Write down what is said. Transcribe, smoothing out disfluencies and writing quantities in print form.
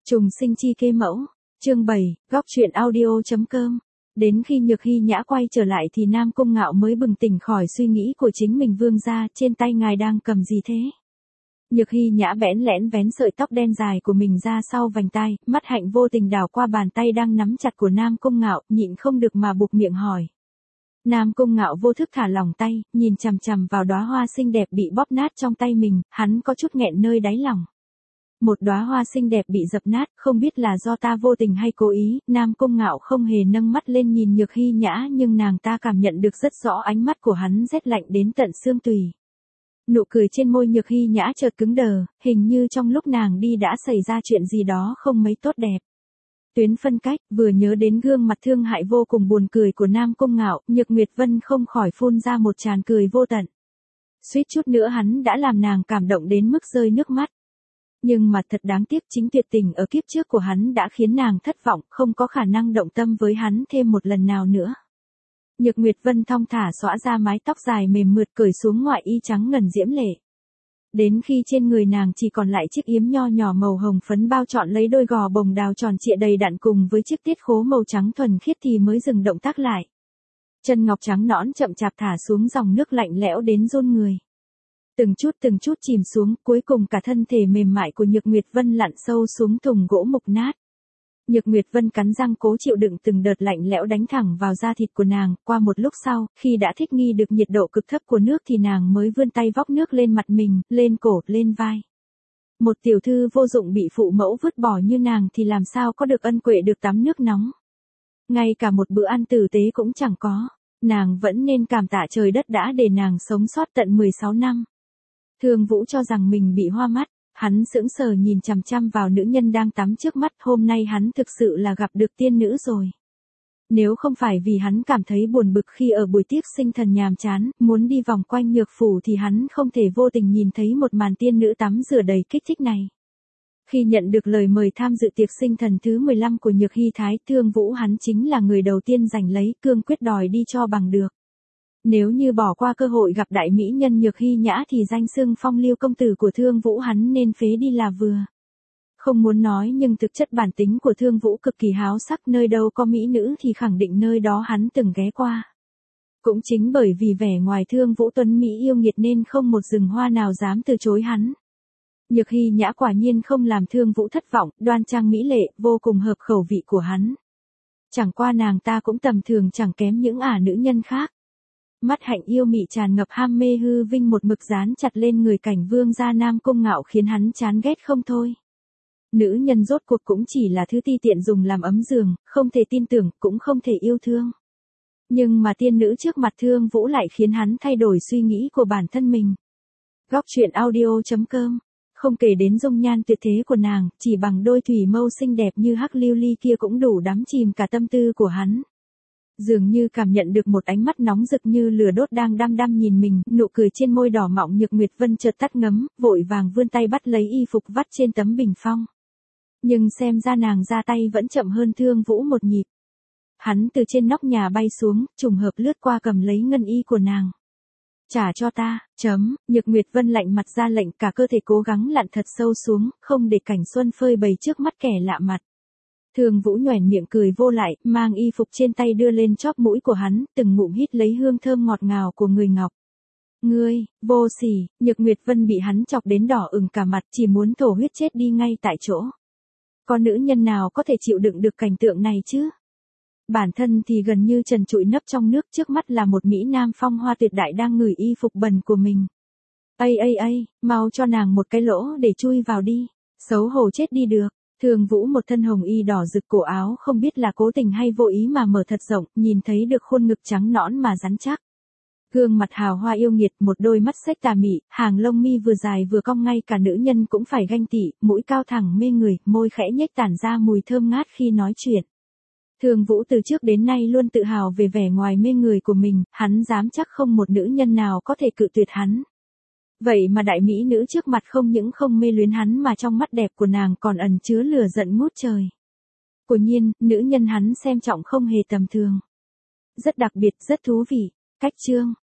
Trùng sinh chi kê mẫu, chương 7, góc truyện audio.com. Đến khi Nhược Hy Nhã quay trở lại thì Nam Cung Ngạo mới bừng tỉnh khỏi suy nghĩ của chính mình. Vương gia, trên tay ngài đang cầm gì thế? Nhược Hy Nhã bẽn lẽn vén sợi tóc đen dài của mình ra sau vành tai, mắt hạnh vô tình đảo qua bàn tay đang nắm chặt của Nam Cung Ngạo, nhịn không được mà buộc miệng hỏi. Nam Cung Ngạo vô thức thả lỏng tay, nhìn chằm chằm vào đóa hoa xinh đẹp bị bóp nát trong tay mình, hắn có chút nghẹn nơi đáy lòng. Một đóa hoa xinh đẹp bị dập nát, không biết là do ta vô tình hay cố ý. Nam Cung Ngạo không hề nâng mắt lên nhìn Nhược Hy Nhã, nhưng nàng ta cảm nhận được rất rõ ánh mắt của hắn rét lạnh đến tận xương tủy. Nụ cười trên môi Nhược Hy Nhã chợt cứng đờ, hình như trong lúc nàng đi đã xảy ra chuyện gì đó không mấy tốt đẹp. Tuyến phân cách, vừa nhớ đến gương mặt thương hại vô cùng buồn cười của Nam Cung Ngạo, Nhược Nguyệt Vân không khỏi phun ra một tràng cười vô tận. Suýt chút nữa hắn đã làm nàng cảm động đến mức rơi nước mắt. Nhưng mà thật đáng tiếc, chính tuyệt tình ở kiếp trước của hắn đã khiến nàng thất vọng, không có khả năng động tâm với hắn thêm một lần nào nữa. Nhược Nguyệt Vân thong thả xõa ra mái tóc dài mềm mượt, cởi xuống ngoại y trắng ngần diễm lệ. Đến khi trên người nàng chỉ còn lại chiếc yếm nho nhỏ màu hồng phấn bao trọn lấy đôi gò bồng đào tròn trịa đầy đặn cùng với chiếc tiết khố màu trắng thuần khiết thì mới dừng động tác lại. Chân ngọc trắng nõn chậm chạp thả xuống dòng nước lạnh lẽo đến run người. Từng chút chìm xuống, cuối cùng cả thân thể mềm mại của Nhược Nguyệt Vân lặn sâu xuống thùng gỗ mục nát. Nhược Nguyệt Vân cắn răng cố chịu đựng từng đợt lạnh lẽo đánh thẳng vào da thịt của nàng. Qua một lúc sau, khi đã thích nghi được nhiệt độ cực thấp của nước thì nàng mới vươn tay vóc nước lên mặt mình, lên cổ, lên vai. Một tiểu thư vô dụng bị phụ mẫu vứt bỏ như nàng thì làm sao có được ân huệ được tắm nước nóng. Ngay cả một bữa ăn tử tế cũng chẳng có. Nàng vẫn nên cảm tạ trời đất đã để nàng sống sót tận 16 năm. Thương Vũ cho rằng mình bị hoa mắt, hắn sững sờ nhìn chằm chằm vào nữ nhân đang tắm trước mắt. Hôm nay hắn thực sự là gặp được tiên nữ rồi. Nếu không phải vì hắn cảm thấy buồn bực khi ở buổi tiệc sinh thần nhàm chán, muốn đi vòng quanh Nhược phủ thì hắn không thể vô tình nhìn thấy một màn tiên nữ tắm rửa đầy kích thích này. Khi nhận được lời mời tham dự tiệc sinh thần thứ 15 của Nhược Hy Thái, Thương Vũ hắn chính là người đầu tiên giành lấy, cương quyết đòi đi cho bằng được. Nếu như bỏ qua cơ hội gặp đại mỹ nhân Nhược Hy Nhã thì danh xưng phong lưu công tử của Thương Vũ hắn nên phế đi là vừa. Không muốn nói nhưng thực chất bản tính của Thương Vũ cực kỳ háo sắc, nơi đâu có mỹ nữ thì khẳng định nơi đó hắn từng ghé qua. Cũng chính bởi vì vẻ ngoài Thương Vũ tuấn mỹ yêu nghiệt nên không một rừng hoa nào dám từ chối hắn. Nhược Hy Nhã quả nhiên không làm Thương Vũ thất vọng, đoan trang mỹ lệ, vô cùng hợp khẩu vị của hắn. Chẳng qua nàng ta cũng tầm thường chẳng kém những nữ nhân khác. Mắt hạnh yêu mị tràn ngập ham mê hư vinh một mực dán chặt lên người cảnh vương gia Nam Cung Ngạo khiến hắn chán ghét không thôi. Nữ nhân rốt cuộc cũng chỉ là thứ ti tiện dùng làm ấm giường, không thể tin tưởng, cũng không thể yêu thương. Nhưng mà tiên nữ trước mặt Thương Vũ lại khiến hắn thay đổi suy nghĩ của bản thân mình. Góc truyện audio.com. Không kể đến dung nhan tuyệt thế của nàng, chỉ bằng đôi thủy mâu xinh đẹp như hắc lưu ly kia cũng đủ đắm chìm cả tâm tư của hắn. Dường như cảm nhận được một ánh mắt nóng rực như lửa đốt đang đăm đăm nhìn mình, nụ cười trên môi đỏ mọng Nhược Nguyệt Vân chợt tắt ngấm, vội vàng vươn tay bắt lấy y phục vắt trên tấm bình phong. Nhưng xem ra nàng ra tay vẫn chậm hơn Thương Vũ một nhịp. Hắn từ trên nóc nhà bay xuống, trùng hợp lướt qua cầm lấy ngân y của nàng. Trả cho ta, Nhược Nguyệt Vân lạnh mặt ra lệnh, cả cơ thể cố gắng lặn thật sâu xuống, không để cảnh xuân phơi bày trước mắt kẻ lạ mặt. Thương Vũ nhoẻn miệng cười vô lại, mang y phục trên tay đưa lên chóp mũi của hắn, từng ngụm hít lấy hương thơm ngọt ngào của người ngọc. Ngươi, vô sỉ, Nhược Nguyệt Vân bị hắn chọc đến đỏ ửng cả mặt, chỉ muốn thổ huyết chết đi ngay tại chỗ. Có nữ nhân nào có thể chịu đựng được cảnh tượng này chứ? Bản thân thì gần như trần trụi nấp trong nước, trước mắt là một mỹ nam phong hoa tuyệt đại đang ngửi y phục bẩn của mình. Ây, mau cho nàng một cái lỗ để chui vào đi, xấu hổ chết đi được. Thương Vũ một thân hồng y đỏ rực, cổ áo không biết là cố tình hay vô ý mà mở thật rộng, nhìn thấy được khuôn ngực trắng nõn mà rắn chắc. Gương mặt hào hoa yêu nghiệt, một đôi mắt xếch tà mị, hàng lông mi vừa dài vừa cong, ngay cả nữ nhân cũng phải ganh tị, mũi cao thẳng mê người, môi khẽ nhếch tản ra mùi thơm ngát khi nói chuyện. Thương Vũ từ trước đến nay luôn tự hào về vẻ ngoài mê người của mình, hắn dám chắc không một nữ nhân nào có thể cự tuyệt hắn. Vậy mà đại mỹ nữ trước mặt không những không mê luyến hắn mà trong mắt đẹp của nàng còn ẩn chứa lửa giận ngút trời. Quả nhiên, nữ nhân hắn xem trọng không hề tầm thường. Rất đặc biệt, rất thú vị. Cách chương.